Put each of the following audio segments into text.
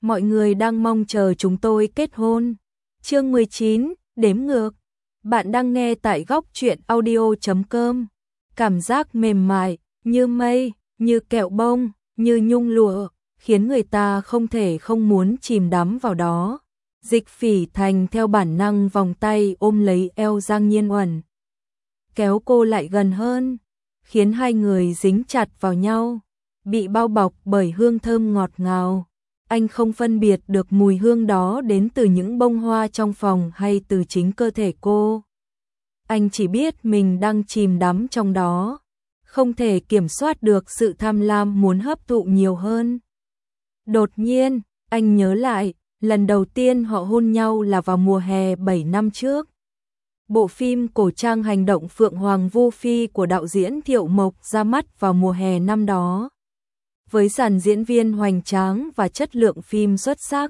Mọi người đang mong chờ chúng tôi kết hôn. Chương 19, đếm ngược. Bạn đang nghe tại góc truyện audio.com. Cảm giác mềm mại, như mây, như kẹo bông, như nhung lụa, khiến người ta không thể không muốn chìm đắm vào đó. Dịch Phỉ Thành theo bản năng vòng tay ôm lấy eo Giang Nhiên Uẩn, kéo cô lại gần hơn, khiến hai người dính chặt vào nhau, bị bao bọc bởi hương thơm ngọt ngào. Anh không phân biệt được mùi hương đó đến từ những bông hoa trong phòng hay từ chính cơ thể cô. Anh chỉ biết mình đang chìm đắm trong đó, không thể kiểm soát được sự tham lam muốn hấp thụ nhiều hơn. Đột nhiên, anh nhớ lại, lần đầu tiên họ hôn nhau là vào mùa hè 7 năm trước. Bộ phim cổ trang hành động Phượng Hoàng Vô Phi của đạo diễn Thiệu Mộc ra mắt vào mùa hè năm đó. Với dàn diễn viên hoành tráng và chất lượng phim xuất sắc,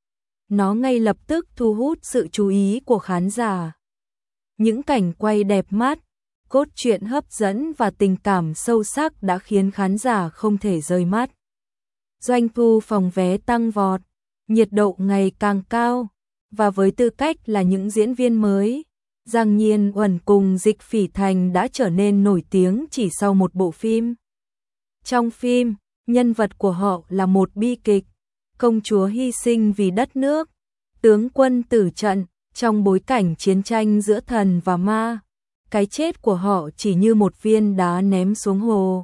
nó ngay lập tức thu hút sự chú ý của khán giả. Những cảnh quay đẹp mắt, cốt truyện hấp dẫn và tình cảm sâu sắc đã khiến khán giả không thể rời mắt. Doanh thu phòng vé tăng vọt, nhiệt độ ngày càng cao, và với tư cách là những diễn viên mới, Giang Nhiên Uẩn cùng Dịch Phỉ Thành đã trở nên nổi tiếng chỉ sau một bộ phim. Trong phim, nhân vật của họ là một bi kịch, công chúa hy sinh vì đất nước, tướng quân tử trận trong bối cảnh chiến tranh giữa thần và ma. Cái chết của họ chỉ như một viên đá ném xuống hồ,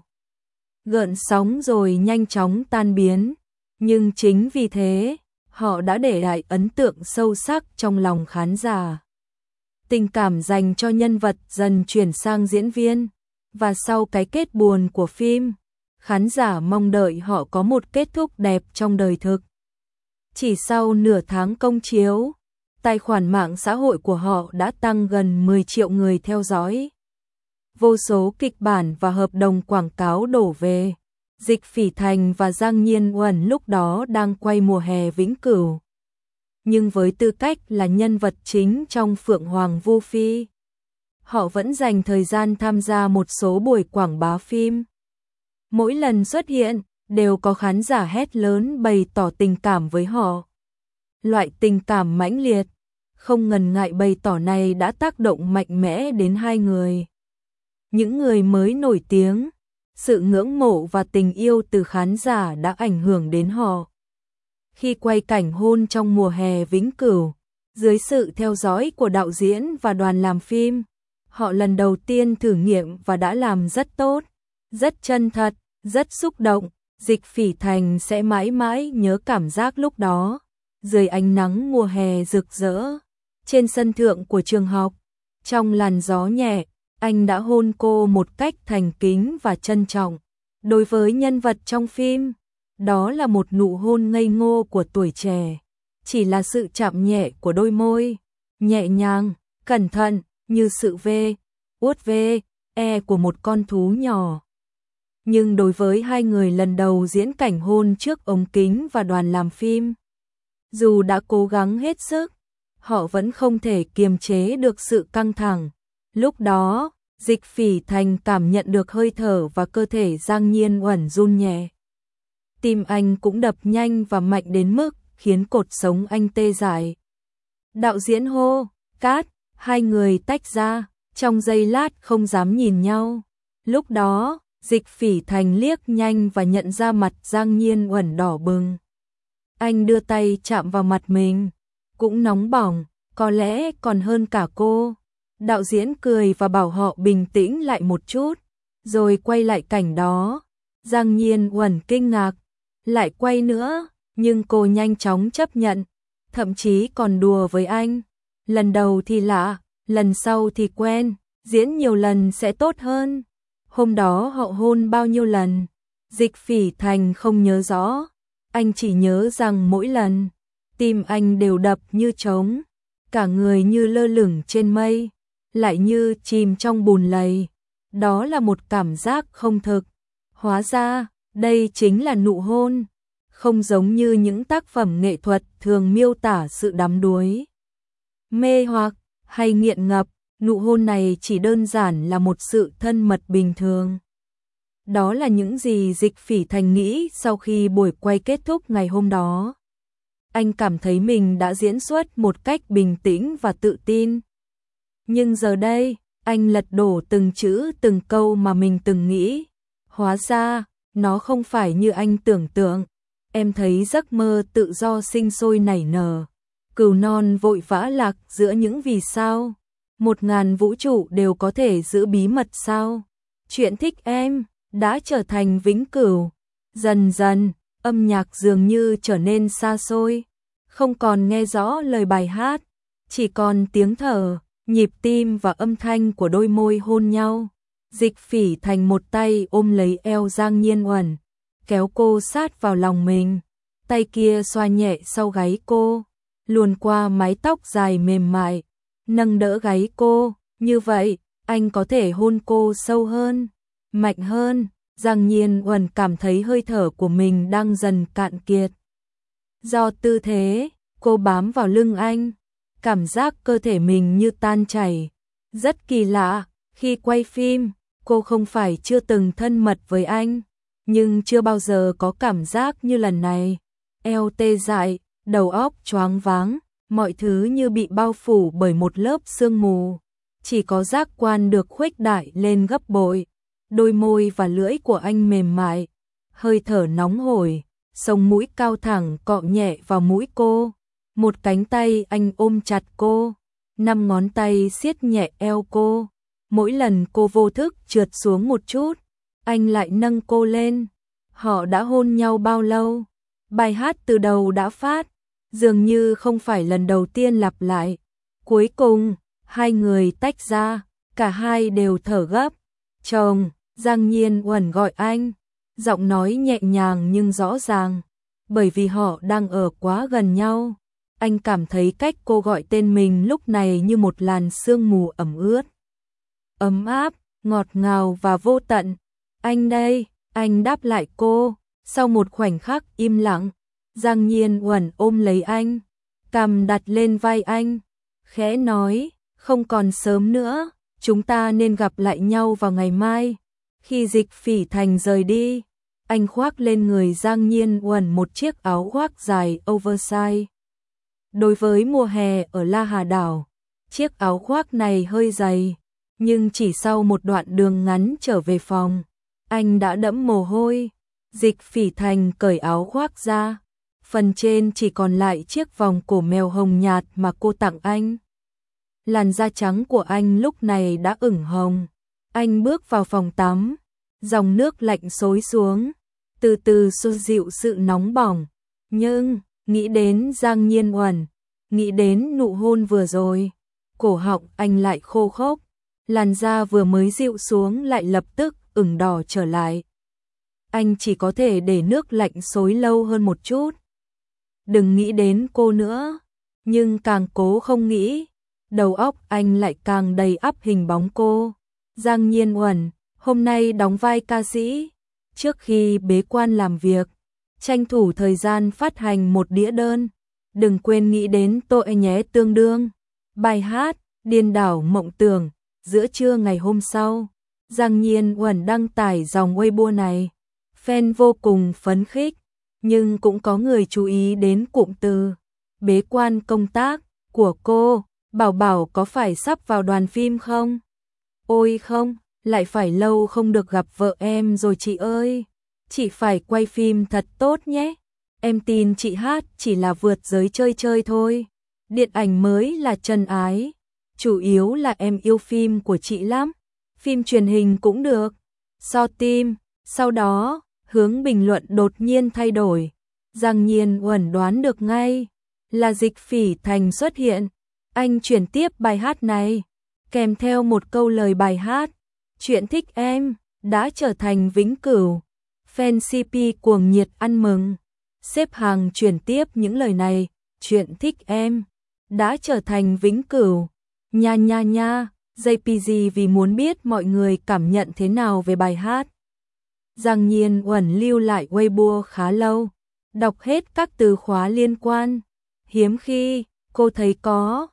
gợn sóng rồi nhanh chóng tan biến, nhưng chính vì thế, họ đã để lại ấn tượng sâu sắc trong lòng khán giả. Tình cảm dành cho nhân vật dần chuyển sang diễn viên, và sau cái kết buồn của phim, khán giả mong đợi họ có một kết thúc đẹp trong đời thực. Chỉ sau nửa tháng công chiếu, tài khoản mạng xã hội của họ đã tăng gần 10 triệu người theo dõi. Vô số kịch bản và hợp đồng quảng cáo đổ về. Dịch Phỉ Thành và Giang Nhiên Uẩn lúc đó đang quay mùa hè Vĩnh Cửu. Nhưng với tư cách là nhân vật chính trong Phượng Hoàng Vô Phi, họ vẫn dành thời gian tham gia một số buổi quảng bá phim. Mỗi lần xuất hiện, đều có khán giả hét lớn bày tỏ tình cảm với họ. Loại tình cảm mãnh liệt, không ngần ngại bày tỏ này đã tác động mạnh mẽ đến hai người. Những người mới nổi tiếng, sự ngưỡng mộ và tình yêu từ khán giả đã ảnh hưởng đến họ. Khi quay cảnh hôn trong mùa hè Vĩnh Cửu, dưới sự theo dõi của đạo diễn và đoàn làm phim, họ lần đầu tiên thử nghiệm và đã làm rất tốt, rất chân thật, rất xúc động. Dịch Phỉ Thành sẽ mãi mãi nhớ cảm giác lúc đó, dưới ánh nắng mùa hè rực rỡ, trên sân thượng của trường học, trong làn gió nhẹ, anh đã hôn cô một cách thành kính và trân trọng. Đối với nhân vật trong phim, đó là một nụ hôn ngây ngô của tuổi trẻ, chỉ là sự chạm nhẹ của đôi môi, nhẹ nhàng, cẩn thận, như sự vuốt ve của một con thú nhỏ. Nhưng đối với hai người lần đầu diễn cảnh hôn trước ống kính và đoàn làm phim, dù đã cố gắng hết sức, họ vẫn không thể kiềm chế được sự căng thẳng. Lúc đó, Dịch Phỉ Thành cảm nhận được hơi thở và cơ thể Giang Nhiên Uẩn run nhẹ. Tim anh cũng đập nhanh và mạnh đến mức khiến cột sống anh tê dại. Đạo diễn hô, cát, hai người tách ra, trong giây lát không dám nhìn nhau. Lúc đó, Dịch Phỉ Thành liếc nhanh và nhận ra mặt Giang Nhiên Uẩn đỏ bừng. Anh đưa tay chạm vào mặt mình, cũng nóng bỏng, có lẽ còn hơn cả cô. Đạo diễn cười và bảo họ bình tĩnh lại một chút, rồi quay lại cảnh đó. Giang Nhiên Uẩn kinh ngạc, lại quay nữa, nhưng cô nhanh chóng chấp nhận, thậm chí còn đùa với anh. Lần đầu thì lạ, lần sau thì quen, diễn nhiều lần sẽ tốt hơn. Hôm đó họ hôn bao nhiêu lần? Dịch Phỉ Thành không nhớ rõ, anh chỉ nhớ rằng mỗi lần, tim anh đều đập như trống, cả người như lơ lửng trên mây, lại như chìm trong bùn lầy. Đó là một cảm giác không thực. Hóa ra, đây chính là nụ hôn, không giống như những tác phẩm nghệ thuật thường miêu tả sự đắm đuối, mê hoặc hay nghiện ngập. Nụ hôn này chỉ đơn giản là một sự thân mật bình thường. Đó là những gì Dịch Phỉ Thành nghĩ sau khi buổi quay kết thúc ngày hôm đó. anh cảm thấy mình đã diễn xuất một cách bình tĩnh và tự tin. Nhưng giờ đây, anh lật đổ từng chữ từng câu mà mình từng nghĩ. Hóa ra, nó không phải như anh tưởng tượng. Em thấy giấc mơ tự do sinh sôi nảy nở. Cừu non vội vã lạc giữa những vì sao. 1000 vũ trụ đều có thể giữ bí mật sao. Chuyện thích em đã trở thành vĩnh cửu. Dần dần, âm nhạc dường như trở nên xa xôi. Không còn nghe rõ lời bài hát. Chỉ còn tiếng thở, nhịp tim và âm thanh của đôi môi hôn nhau. Dịch Phỉ Thành một tay ôm lấy eo Giang Nhiên Uẩn, kéo cô sát vào lòng mình. Tay kia xoa nhẹ sau gáy cô, luồn qua mái tóc dài mềm mại, nâng đỡ gáy cô. Như vậy, anh có thể hôn cô sâu hơn, mạnh hơn. Giang Nhiên Uẩn cảm thấy hơi thở của mình đang dần cạn kiệt. Do tư thế, cô bám vào lưng anh, cảm giác cơ thể mình như tan chảy. Rất kỳ lạ, khi quay phim, cô không phải chưa từng thân mật với anh, nhưng chưa bao giờ có cảm giác như lần này. Eo tê dại, đầu óc choáng váng, mọi thứ như bị bao phủ bởi một lớp sương mù. Chỉ có giác quan được khuếch đại lên gấp bội. Đôi môi và lưỡi của anh mềm mại, hơi thở nóng hổi, sống mũi cao thẳng cọ nhẹ vào mũi cô. Một cánh tay anh ôm chặt cô, 5 ngón tay siết nhẹ eo cô. Mỗi lần cô vô thức trượt xuống một chút, anh lại nâng cô lên. Họ đã hôn nhau bao lâu? Bài hát từ đầu đã phát, dường như không phải lần đầu tiên lặp lại. Cuối cùng, hai người tách ra, cả hai đều thở gấp. Chồng, Giang Nhiên Uẩn gọi anh, giọng nói nhẹ nhàng nhưng rõ ràng, bởi vì họ đang ở quá gần nhau. Anh cảm thấy cách cô gọi tên mình lúc này như một làn sương mù ẩm ướt. Ấm áp, ngọt ngào và vô tận. Anh đây, anh đáp lại cô. Sau một khoảnh khắc im lặng, Giang Nhiên Uẩn ôm lấy anh, cằm đặt lên vai anh, khẽ nói, không còn sớm nữa, chúng ta nên gặp lại nhau vào ngày mai. Khi Dịch Phỉ Thành rời đi, anh khoác lên người Giang Nhiên Uẩn một chiếc áo khoác dài oversize. Đối với mùa hè ở La Hà Đảo, chiếc áo khoác này hơi dày, nhưng chỉ sau một đoạn đường ngắn trở về phòng, anh đã đẫm mồ hôi. Dịch Phỉ Thành cởi áo khoác ra, phần trên chỉ còn lại chiếc vòng cổ mèo hồng nhạt mà cô tặng anh. Làn da trắng của anh lúc này đã ửng hồng. Anh bước vào phòng tắm, dòng nước lạnh xối xuống, từ từ xua dịu sự nóng bỏng. Nhưng, nghĩ đến Giang Nhiên Uẩn, nghĩ đến nụ hôn vừa rồi, cổ họng anh lại khô khốc, làn da vừa mới dịu xuống lại lập tức ửng đỏ trở lại. Anh chỉ có thể để nước lạnh xối lâu hơn một chút. Đừng nghĩ đến cô nữa, nhưng càng cố không nghĩ, đầu óc anh lại càng đầy ắp hình bóng cô. Giang Nhiên Uẩn, hôm nay đóng vai ca sĩ, trước khi bế quan làm việc, tranh thủ thời gian phát hành một đĩa đơn. Đừng quên nghĩ đến tôi nhé. Tương đương bài hát Điên đảo mộng tưởng. Giữa trưa ngày hôm sau, Giang Nhiên Uẩn đăng tải dòng Weibo này. Fan vô cùng phấn khích, nhưng cũng có người chú ý đến cụm từ bế quan công tác của cô. Bảo Bảo có phải sắp vào đoàn phim không? Ôi không, lại phải lâu không được gặp vợ em rồi chị ơi. Chị phải quay phim thật tốt nhé. Em tin chị hát chỉ là vượt giới chơi chơi thôi. Điện ảnh mới là chân ái. Chủ yếu là em yêu phim của chị lắm. Phim truyền hình cũng được. So tim. Sau đó, hướng bình luận đột nhiên thay đổi. Giang Nhiên Uẩn đoán được ngay là Dịch Phỉ Thành xuất hiện. Anh chuyển tiếp bài hát này, kèm theo một câu lời bài hát. Chuyện thích em đã trở thành vĩnh cửu. Fan CP cuồng nhiệt ăn mừng. Xếp hàng chuyển tiếp những lời này. Chuyện thích em đã trở thành vĩnh cửu. Nha nha nha. JPG vì muốn biết mọi người cảm nhận thế nào về bài hát. Giang Nhiên Uẩn lưu lại Weibo khá lâu, đọc hết các từ khóa liên quan. Hiếm khi cô thấy có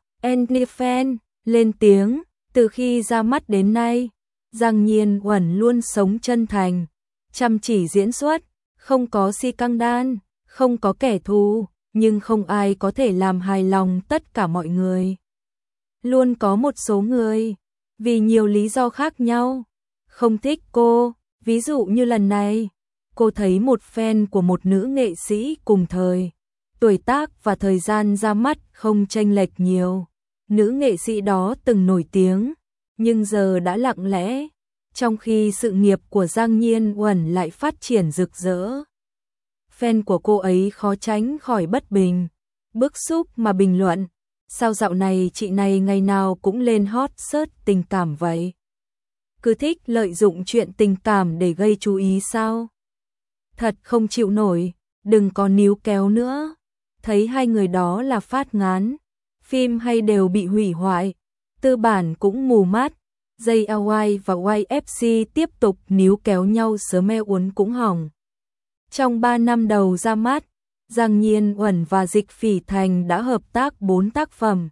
fan lên tiếng. Từ khi ra mắt đến nay, Giang Nhiên Uẩn luôn sống chân thành, chăm chỉ diễn xuất, không có si căng đan, không có kẻ thù, nhưng không ai có thể làm hài lòng tất cả mọi người. Luôn có một số người, vì nhiều lý do khác nhau, không thích cô. Ví dụ như lần này, cô thấy một fan của một nữ nghệ sĩ cùng thời, tuổi tác và thời gian ra mắt không chênh lệch nhiều. Nữ nghệ sĩ đó từng nổi tiếng, nhưng giờ đã lặng lẽ, trong khi sự nghiệp của Giang Nhiên Uẩn lại phát triển rực rỡ. Fan của cô ấy khó tránh khỏi bất bình, bức xúc mà bình luận, sao dạo này chị này ngày nào cũng lên hot search tình cảm vậy? Cứ thích lợi dụng chuyện tình cảm để gây chú ý sao? Thật không chịu nổi, đừng có níu kéo nữa. Thấy hai người đó là phát ngán, phim hay đều bị hủy hoại, tư bản cũng mù mắt, JLY và YFC tiếp tục níu kéo nhau sớm uốn cũng hỏng. Trong 3 năm đầu ra mắt, Giang Nhiên Uẩn và Dịch Phỉ Thành đã hợp tác 4 tác phẩm.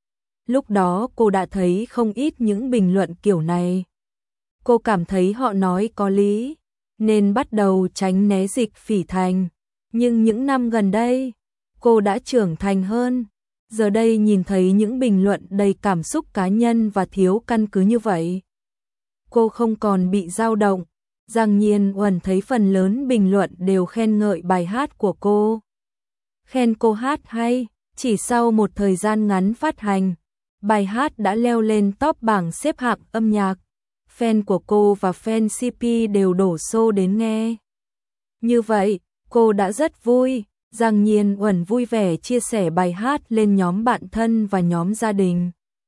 Lúc đó cô đã thấy không ít những bình luận kiểu này. Cô cảm thấy họ nói có lý, nên bắt đầu tránh né Dịch Phỉ Thành. Nhưng những năm gần đây, cô đã trưởng thành hơn. Giờ đây nhìn thấy những bình luận đầy cảm xúc cá nhân và thiếu căn cứ như vậy, cô không còn bị dao động. Giang Nhiên Uẩn thấy phần lớn bình luận đều khen ngợi bài hát của cô. Khen cô hát hay, chỉ sau một thời gian ngắn phát hành, bài hát đã leo lên top bảng xếp hạng âm nhạc. Fan của cô và fan CP đều đổ xô đến nghe. Như vậy, cô đã rất vui. Giang Nhiên Uẩn vui vẻ chia sẻ bài hát lên nhóm bạn thân và nhóm gia đình.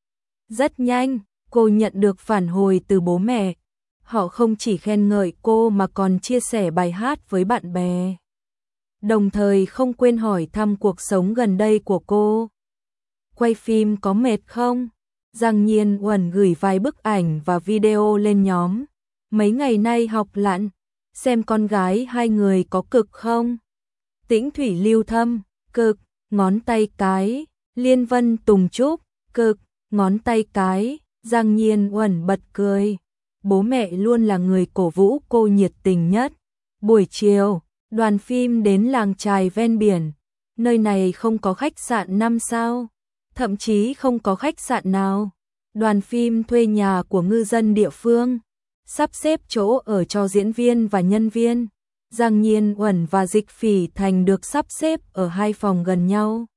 Rất nhanh, cô nhận được phản hồi từ bố mẹ. Họ không chỉ khen ngợi cô mà còn chia sẻ bài hát với bạn bè. Đồng thời không quên hỏi thăm cuộc sống gần đây của cô. Quay phim có mệt không? Giang Nhiên Uẩn gửi vài bức ảnh và video lên nhóm. Mấy ngày nay học lặn, xem con gái hai người có cực không? Tĩnh Thủy Lưu Thâm, cực, ngón tay cái. Liên Vân Tùng Trúc, cực, ngón tay cái. Giang Nhiên Uẩn bật cười. Bố mẹ luôn là người cổ vũ cô nhiệt tình nhất. Buổi chiều, đoàn phim đến làng chài ven biển. Nơi này không có khách sạn 5 sao, thậm chí không có khách sạn nào. Đoàn phim thuê nhà của ngư dân địa phương, sắp xếp chỗ ở cho diễn viên và nhân viên. Giang Nhiên Uẩn và Dịch Phỉ Thành được sắp xếp ở 2 phòng gần nhau.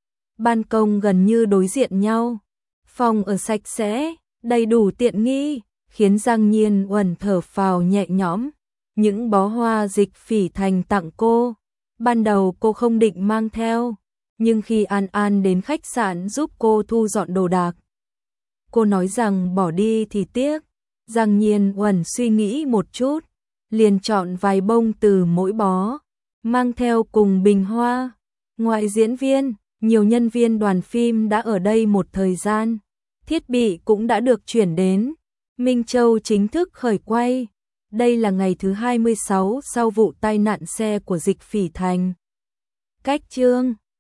Ban công gần như đối diện nhau. Phòng ở sạch sẽ, đầy đủ tiện nghi, khiến Giang Nhiên Uẩn thở phào nhẹ nhõm. Những bó hoa Dịch Phỉ Thành tặng cô, ban đầu cô không định mang theo, nhưng khi An An đến khách sạn giúp cô thu dọn đồ đạc, cô nói rằng bỏ đi thì tiếc. Giang Nhiên Uẩn suy nghĩ một chút, liền chọn vài bông từ mỗi bó, mang theo cùng bình hoa. Ngoài diễn viên, nhiều nhân viên đoàn phim đã ở đây một thời gian, thiết bị cũng đã được chuyển đến. Minh Châu chính thức khởi quay. Đây là ngày thứ 26 sau vụ tai nạn xe của Dịch Phỉ Thành. Cách chương